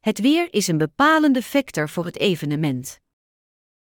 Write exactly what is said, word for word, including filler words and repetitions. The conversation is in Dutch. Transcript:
Het weer is een bepalende factor voor het evenement.